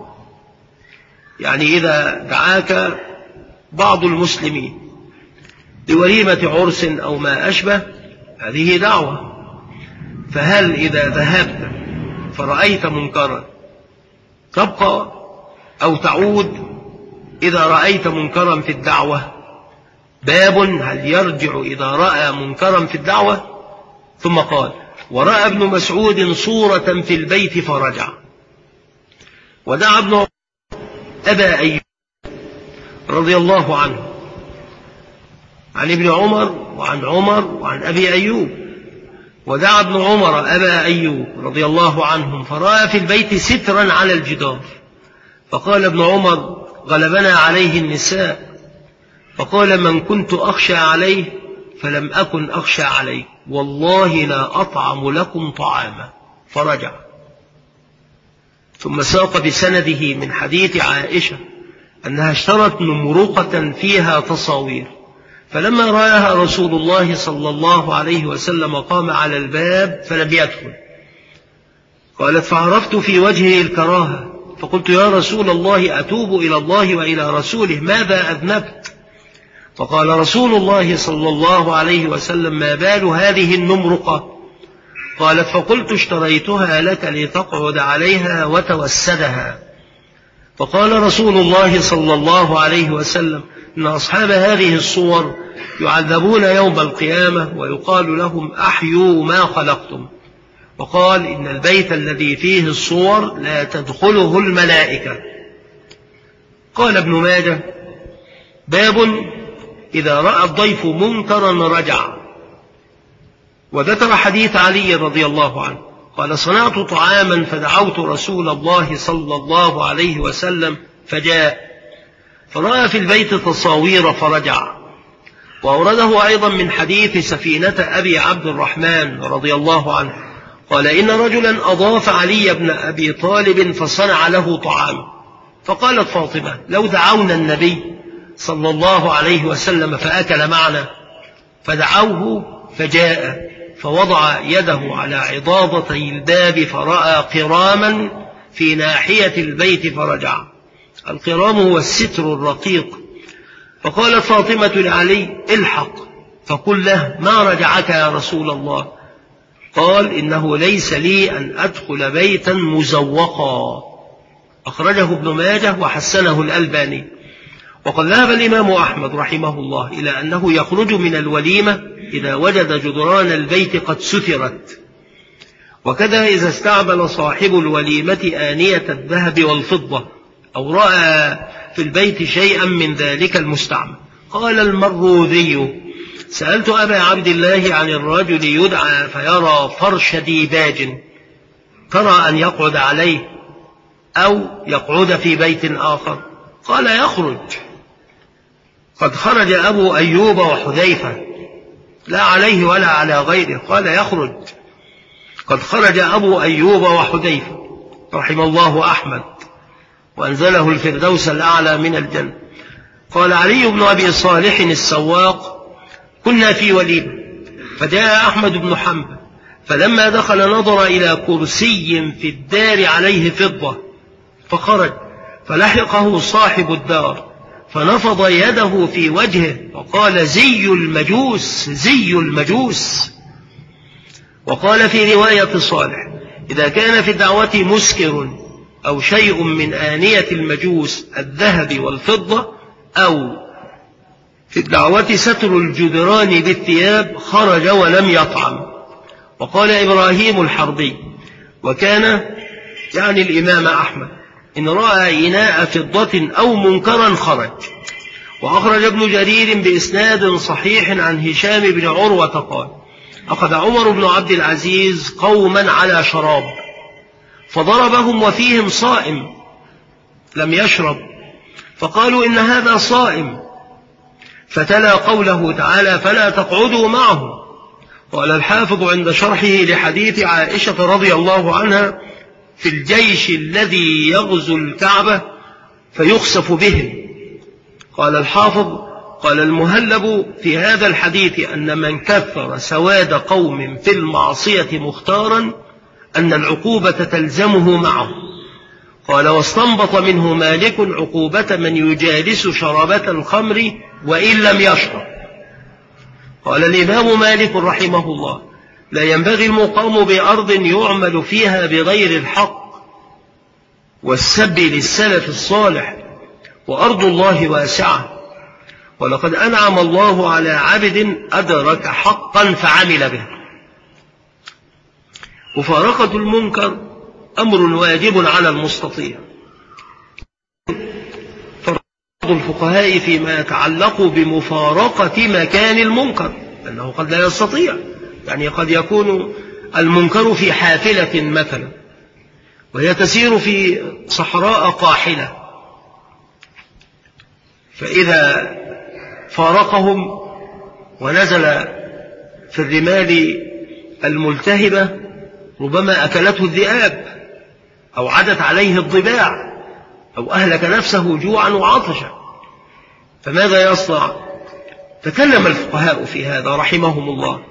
يعني إذا دعاك بعض المسلمين لوليمة عرس أو ما أشبه هذه دعوة، فهل إذا ذهبت فرأيت منكرا تبقى أو تعود إذا رأيت منكرا في الدعوة؟ باب هل يرجع إذا رأى منكرا في الدعوة. ثم قال ورأى ابن مسعود صورة في البيت فرجع. ودعا ابن أبا أيوب رضي الله عنه عن ابن عمر وعن عمر وعن أبي أيوب. ودعا ابن عمر أبا أيوب رضي الله عنهم فرأى في البيت سترا على الجدار، فقال ابن عمر غلبنا عليه النساء، فقال من كنت أخشى عليه فلم أكن أخشى عليه والله لا أطعم لكم طعاما، فرجع. ثم ساق بسنده من حديث عائشة أنها اشترت نمرقة فيها تصاوير فلما رآها رسول الله صلى الله عليه وسلم قام على الباب فلم يدخل. قالت فعرفت في وجهه الكراهة فقلت يا رسول الله أتوب إلى الله وإلى رسوله ماذا أذنبت؟ فقال رسول الله صلى الله عليه وسلم ما بال هذه النمرقة؟ قالت فقلت اشتريتها لك لتقعد عليها وتوسدها. فقال رسول الله صلى الله عليه وسلم إن أصحاب هذه الصور يعذبون يوم القيامة ويقال لهم أحيوا ما خلقتم. وقال إن البيت الذي فيه الصور لا تدخله الملائكة. قال ابن ماجه باب إذا رأى الضيف منكرا رجع. وذكر حديث علي رضي الله عنه قال صنعت طعاما فدعوت رسول الله صلى الله عليه وسلم فجاء فرأى في البيت تصاوير فرجع. وأورده أيضا من حديث سفينة أبي عبد الرحمن رضي الله عنه قال إن رجلا أضاف علي بن أبي طالب فصنع له طعام. فقالت فاطمة لو دعونا النبي صلى الله عليه وسلم فأكل معنا. فدعوه فجاء فوضع يده على عضاضتي الباب فرأى قراما في ناحية البيت فرجع. القرام هو الستر الرقيق. فقالت فاطمة لعلي الحق فقل له ما رجعك يا رسول الله؟ قال إنه ليس لي أن أدخل بيتا مزوقا. أخرجه ابن ماجه وحسنه الألباني. وقد ذهب الإمام أحمد رحمه الله إلى أنه يخرج من الوليمة إذا وجد جدران البيت قد سترت، وكذا إذا استعمل صاحب الوليمة آنية الذهب والفضة أو رأى في البيت شيئا من ذلك المستعمل. قال المروذي سألت أبا عبد الله عن الرجل يدعى فيرى فرش ديباج ترى أن يقعد عليه أو يقعد في بيت آخر؟ قال يخرج. قد خرج أبو أيوب وحذيفة لا عليه ولا على غيره. قال يخرج. قد خرج أبو أيوب وحذيفة رحم الله أحمد وأنزله الفردوس الأعلى من الجنة. قال علي بن أبي صالح السواق كنا في وليمة فجاء أحمد بن حنبل فلما دخل نظر إلى كرسي في الدار عليه فضة فخرج فلحقه صاحب الدار فنفض يده في وجهه وقال زي المجوس زي المجوس. وقال في رواية صالح إذا كان في الدعوة مسكر أو شيء من آنية المجوس الذهب والفضة أو في الدعوة ستر الجدران بالثياب خرج ولم يطعم. وقال إبراهيم الحربي وكان يعني الإمام أحمد إن رأى إناء فضة أو منكرا خرج. وأخرج ابن جرير بإسناد صحيح عن هشام بن عروة قال أخذ عمر بن عبد العزيز قوما على شراب فضربهم وفيهم صائم لم يشرب فقالوا إن هذا صائم فتلا قوله تعالى فلا تقعدوا معه. قال الحافظ عند شرحه لحديث عائشة رضي الله عنها في الجيش الذي يغزو الكعبة فيخسف بهم. قال الحافظ قال المهلب في هذا الحديث أن من كثر سواد قوم في المعصية مختارا أن العقوبة تلزمه معه. قال واستنبط منه مالك عقوبة من يجالس شربة الخمر وإن لم يشرب. قال الإمام مالك رحمه الله لا ينبغي المقام بأرض يعمل فيها بغير الحق والسب للسلف الصالح وأرض الله واسعة ولقد أنعم الله على عبد أدرك حقا فعمل به. مفارقة المنكر أمر واجب على المستطيع. فرض الفقهاء فيما يتعلق بمفارقة مكان المنكر أنه قد لا يستطيع، يعني قد يكون المنكر في حافلة مثلا وهي تسير في صحراء قاحلة، فإذا فارقهم ونزل في الرمال الملتهبة ربما أكلته الذئاب أو عدت عليه الضباع أو أهلك نفسه جوعا وعطشا، فماذا يصنع؟ تكلم الفقهاء في هذا رحمهم الله،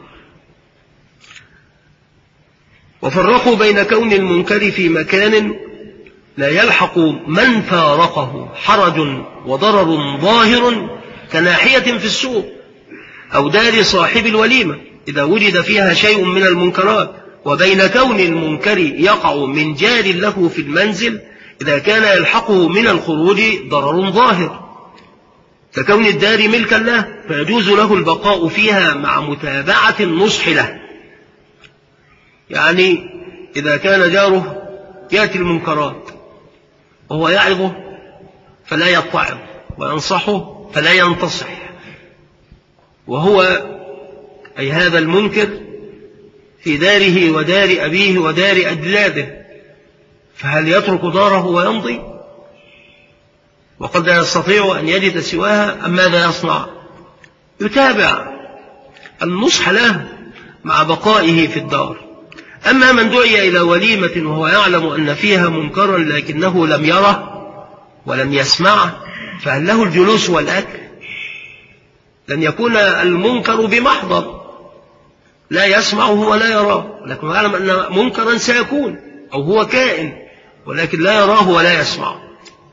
وفرقوا بين كون المنكر في مكان لا يلحق من فارقه حرج وضرر ظاهر كناحية في السوق أو دار صاحب الوليمة إذا وجد فيها شيء من المنكرات، وبين كون المنكر يقع من جار له في المنزل إذا كان يلحقه من الخروج ضرر ظاهر ككون الدار ملكا له فيجوز له البقاء فيها مع متابعة النصح له. يعني إذا كان جاره يأتي المنكرات وهو يعظه فلا يتعظ وينصحه فلا ينتصح، وهو أي هذا المنكر في داره ودار أبيه ودار أجلاده، فهل يترك داره ويمضي وقد لا يستطيع أن يجد سواها أم ماذا يصنع؟ يتابع النصح له مع بقائه في الدار. أما من دعي إلى وليمة وهو يعلم أن فيها منكرا لكنه لم يره ولم يسمعه، فهل له الجلوس والأكل؟ لن يكون المنكر بمحضر لا يسمعه ولا يراه، لكن يعلم أن منكرا سيكون أو هو كائن ولكن لا يراه ولا يسمعه.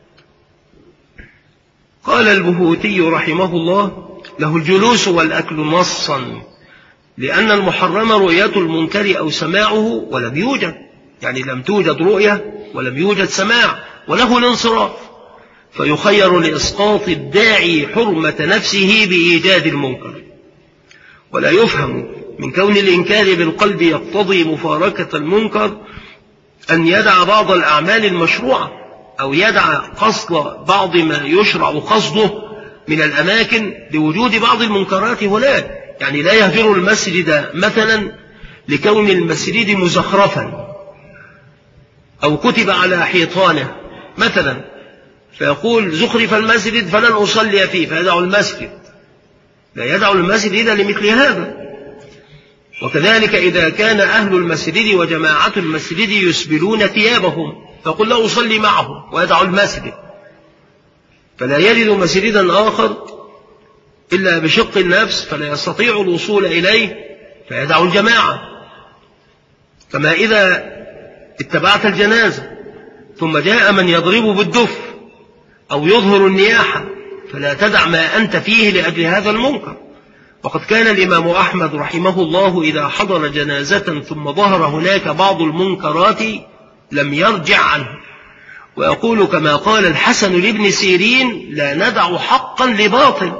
قال البهوتي رحمه الله: له الجلوس والأكل نصا، لأن المحرم رؤية المنكر أو سماعه ولم يوجد، يعني لم توجد رؤية ولم يوجد سماع، وله الانصراف، فيخير لإسقاط الداعي حرمة نفسه بإيجاد المنكر. ولا يفهم من كون الإنكار بالقلب يقتضي مفارقة المنكر أن يدع بعض الأعمال المشروعة أو يدع قصد بعض ما يشرع قصده من الأماكن لوجود بعض المنكرات هناك. يعني لا يهجر المسجد مثلا لكون المسجد مزخرفا أو كتب على حيطانه مثلا فيقول زخرف المسجد فلن أصلي فيه فيدع المسجد، لا يدع المسجد إلا لمثل هذا. وكذلك إذا كان أهل المسجد وجماعة المسجد يسبلون ثيابهم فقل لا أصلي معهم ويدع المسجد، فلا يجد مسجدا آخر إلا بشق النفس فلا يستطيع الوصول إليه فيدع الجماعة. كما إذا اتبعت الجنازة ثم جاء من يضرب بالدف أو يظهر النياحة فلا تدع ما أنت فيه لأجل هذا المنكر. وقد كان الإمام أحمد رحمه الله إذا حضر جنازة ثم ظهر هناك بعض المنكرات لم يرجع عنه، ويقول كما قال الحسن لابن سيرين: لا ندع حقا لباطل.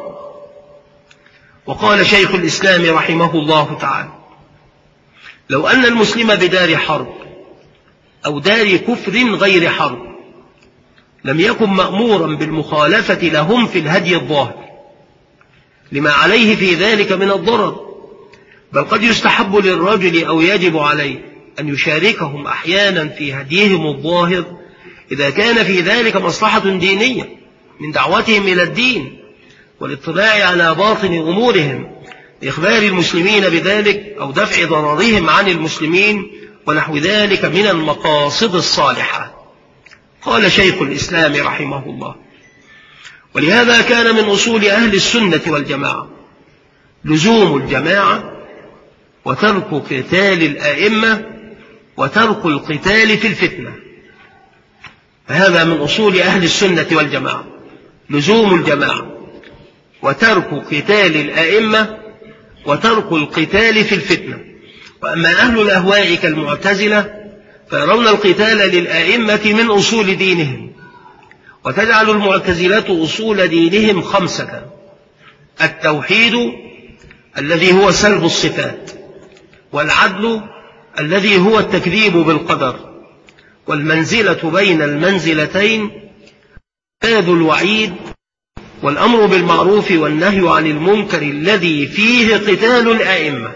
وقال شيخ الإسلام رحمه الله تعالى: لو أن المسلم بدار حرب أو دار كفر غير حرب لم يكن مأمورا بالمخالفة لهم في الهدي الظاهر لما عليه في ذلك من الضرر، بل قد يستحب للرجل أو يجب عليه أن يشاركهم أحيانا في هديهم الظاهر إذا كان في ذلك مصلحة دينية من دعوتهم إلى الدين والاطلاع على باطن أمورهم لإخبار المسلمين بذلك أو دفع ضررهم عن المسلمين ونحو ذلك من المقاصد الصالحة. قال شيخ الإسلام رحمه الله: ولهذا كان من أصول أهل السنة والجماعة لزوم الجماعة وترك قتال الأئمة وترك القتال في الفتنة. فهذا من أصول أهل السنة والجماعة لزوم الجماعة وترك قتال الأئمة وترك القتال في الفتنة. وأما أهل الأهواء كالمعتزلة فيرون القتال للأئمة من أصول دينهم، وتجعل المعتزلة أصول دينهم خمسة: التوحيد الذي هو سلب الصفات، والعدل الذي هو التكذيب بالقدر، والمنزلة بين المنزلتين، إنفاذ الوعيد، والأمر بالمعروف والنهي عن المنكر الذي فيه قتال الأئمة.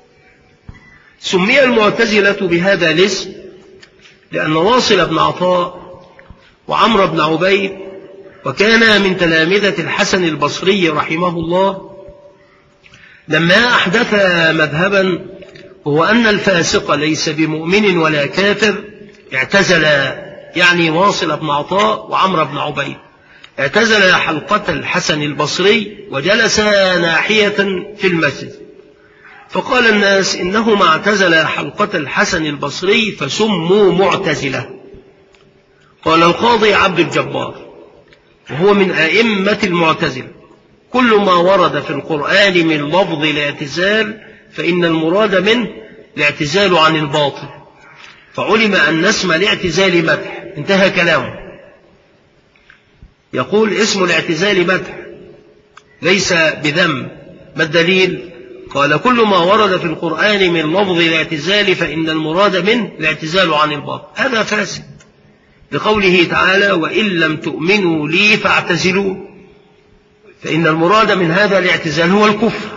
سمي المعتزلة بهذا الاسم لأن واصل بن عطاء وعمر بن عبيد وكان من تلامذة الحسن البصري رحمه الله لما أحدث مذهبا هو أن الفاسق ليس بمؤمن ولا كافر اعتزل يعني واصل بن عطاء وعمر بن عبيد، اعتزل حلقة الحسن البصري وجلس ناحية في المسجد، فقال الناس إنهما اعتزل حلقة الحسن البصري فسموا معتزلة. قال القاضي عبد الجبار وهو من أئمة المعتزلة: كل ما ورد في القرآن من لفظ الاعتزال فإن المراد منه الاعتزال عن الباطل، فعلم أن اسم الاعتزال مدح. انتهى كلامه. يقول اسم الاعتزال مدح ليس بذم. ما الدليل؟ قال كل ما ورد في القرآن من لفظ الاعتزال فإن المراد منه الاعتزال عن الباطل. هذا فاسد لقوله تعالى: وإن لم تؤمنوا لي فاعتزلوا، فإن المراد من هذا الاعتزال هو الكفر.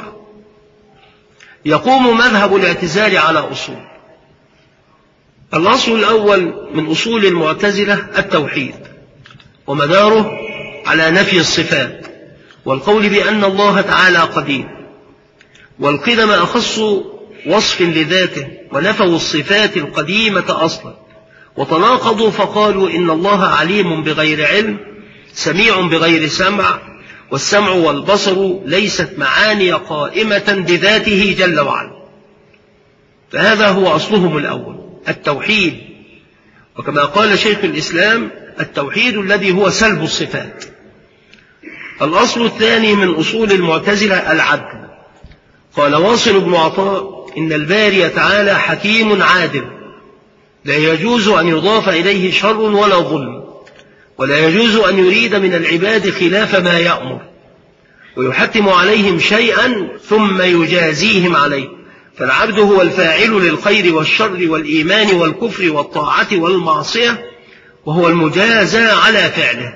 يقوم مذهب الاعتزال على أصول. الأصل الأول من أصول المعتزلة التوحيد، ومداره على نفي الصفات والقول بأن الله تعالى قديم، والقدم أخص وصف لذاته، ونفوا الصفات القديمة أصلا، وتناقضوا فقالوا إن الله عليم بغير علم، سميع بغير سمع، والسمع والبصر ليست معاني قائمة بذاته جل وعلا. فهذا هو أصلهم الأول التوحيد، وكما قال شيخ الإسلام: التوحيد الذي هو سلب الصفات. الأصل الثاني من أصول المعتزلة العدل. قال واصل بن عطاء: إن الباري تعالى حكيم عادل، لا يجوز أن يضاف إليه شر ولا ظلم، ولا يجوز أن يريد من العباد خلاف ما يأمر، ويحتم عليهم شيئا ثم يجازيهم عليه، فالعبد هو الفاعل للخير والشر والإيمان والكفر والطاعة والمعصية، وهو المجازى على فعله.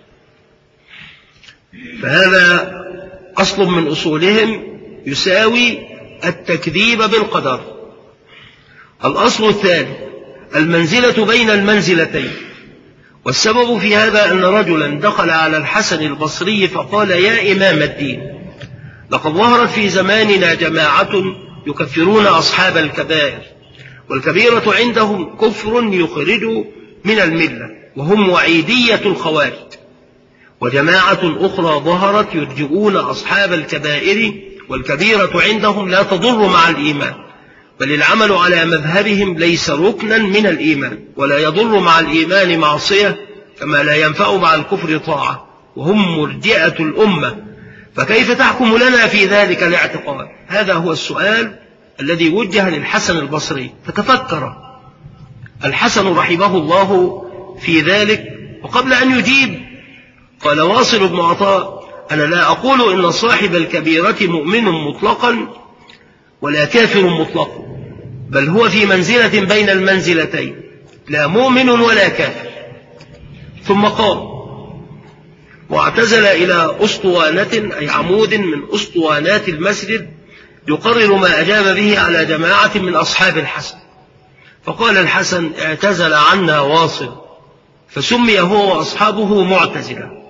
فهذا أصل من أصولهم يساوي التكذيب بالقدر. الأصل الثاني المنزلة بين المنزلتين، والسبب في هذا أن رجلا دخل على الحسن البصري فقال: يا إمام الدين، لقد ظهرت في زماننا جماعة يكفرون أصحاب الكبائر، والكبيرة عندهم كفر يخرج من الملة، وهم وعيدية الخوارج، وجماعة أخرى ظهرت يرجئون أصحاب الكبائر، والكبيرة عندهم لا تضر مع الإيمان، بل العمل على مذهبهم ليس ركنا من الإيمان، ولا يضر مع الإيمان معصية، كما لا ينفع مع الكفر طاعة، وهم مرجئة الأمة، فكيف تحكم لنا في ذلك الاعتقاد؟ هذا هو السؤال الذي وجه للحسن البصري، فتفكر الحسن رحمه الله في ذلك، وقبل أن يجيب قال واصل بن عطاء: أنا لا أقول إن صاحب الكبيرة مؤمن مطلقا ولا كافر مطلق، بل هو في منزلة بين المنزلتين، لا مؤمن ولا كافر. ثم قال: واعتزل إلى أسطوانة، أي عمود من أسطوانات المسجد، يقرر ما أجاب به على جماعة من أصحاب الحسن. فقال الحسن: اعتزل عنا واصل، فسمي هو وأصحابه معتزلة.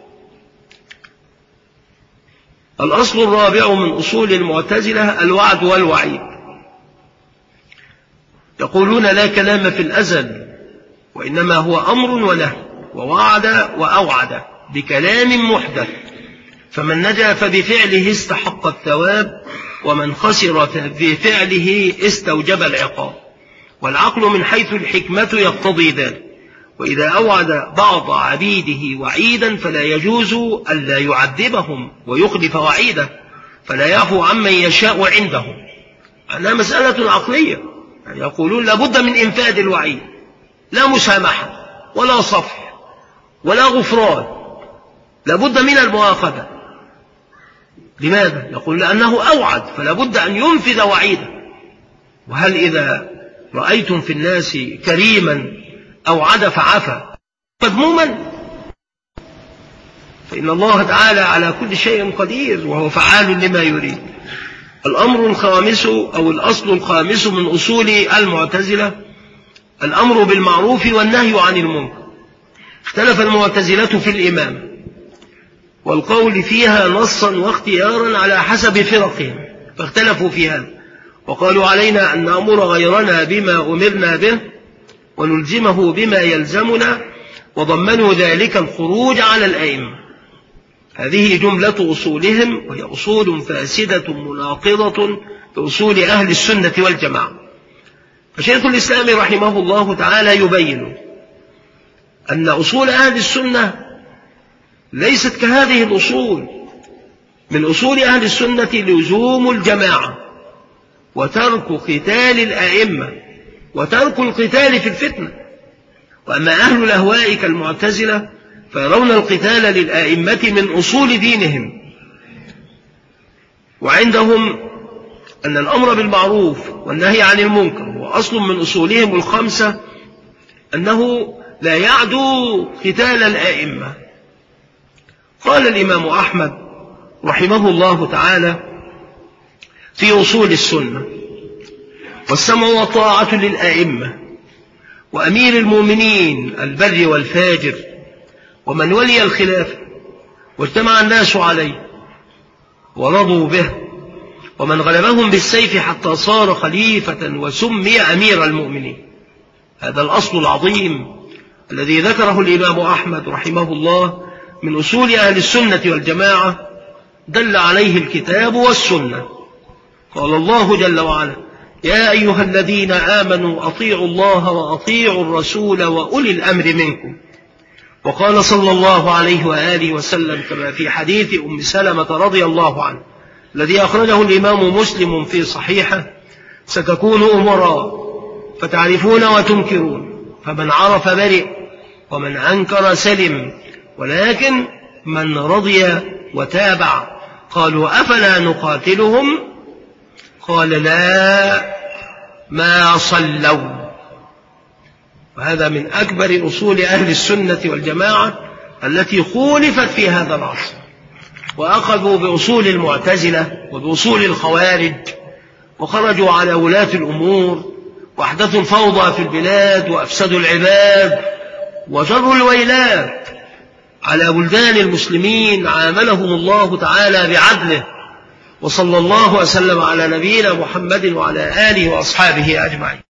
الأصل الرابع من أصول المعتزلة الوعد والوعيد. يقولون لا كلام في الأزل، وإنما هو أمر ونهي، ووعد وأوعد بكلام محدث، فمن نجا فبفعله استحق الثواب، ومن خسر فبفعله استوجب العقاب، والعقل من حيث الحكمة يقتضي ذلك. وإذا أوعد بعض عبيده وعيدا فلا يجوز ألا يعذبهم ويخلف وعيده، فلا يعفو عمن يشاء عنده. أنها مسألة عقلية، يعني يقولون لابد من إنفاذ الوعيد، لا مسامحة ولا صفح ولا غفران، لابد من المؤاخذة. لماذا؟ يقول لأنه أوعد فلا بد أن ينفذ وعيده. وهل إذا رأيتم في الناس كريما أوعد فعفى مذموما؟ فإن الله تعالى على كل شيء قدير، وهو فعال لما يريد. الأمر الخامس أو الأصل الخامس من أصول المعتزلة الأمر بالمعروف والنهي عن المنكر. اختلف المعتزلة في الإمامة والقول فيها نصا واختيارا على حسب فرقهم، فاختلفوا في هذا، وقالوا علينا أن نأمر غيرنا بما أمرنا به ونلزمه بما يلزمنا، وضمنوا ذلك الخروج على الأئمة. هذه جملة أصولهم، وهي أصول فاسدة مناقضة بأصول أهل السنة والجماعة. فشيخ الإسلام رحمه الله تعالى يبين أن أصول أهل السنة ليست كهذه الأصول. من أصول أهل السنة لزوم الجماعة وترك قتال الآئمة وترك القتال في الفتنة. وأما أهل الأهواء كالمعتزلة فيرون القتال للآئمة من أصول دينهم، وعندهم أن الأمر بالمعروف والنهي عن المنكر هو أصل من أصولهم الخمسة، أنه لا يعدو قتال الآئمة. قال الإمام أحمد رحمه الله تعالى في أصول السنة: والسمع والطاعة للآئمة وأمير المؤمنين البر والفاجر ومن ولي الخلافة واجتمع الناس عليه ورضوا به، ومن غلبهم بالسيف حتى صار خليفة وسمي أمير المؤمنين. هذا الأصل العظيم الذي ذكره الإمام أحمد رحمه الله من أصول أهل السنة والجماعة دل عليه الكتاب والسنة. قال الله جل وعلا: يا أيها الذين آمنوا أطيعوا الله وأطيعوا الرسول وأولي الأمر منكم. وقال صلى الله عليه وآله وسلم كما في حديث أم سلمة رضي الله عنه الذي أخرجه الإمام مسلم في صحيحه: ستكون أمراء فتعرفون وتنكرون، فمن عرف برئ ومن أنكر سلم، ولكن من رضي وتابع. قالوا: أفلا نقاتلهم؟ قال: لا، ما صلوا. وهذا من أكبر أصول أهل السنة والجماعة التي خولفت في هذا العصر، وأخذوا بأصول المعتزلة وبأصول الخوارج، وخرجوا على ولاة الأمور وأحدثوا الفوضى في البلاد وأفسدوا العباد وجروا الويلات على بلدان المسلمين. عاملهم الله تعالى بعدله، وصلى الله وسلم على نبينا محمد وعلى آله وأصحابه أجمعين.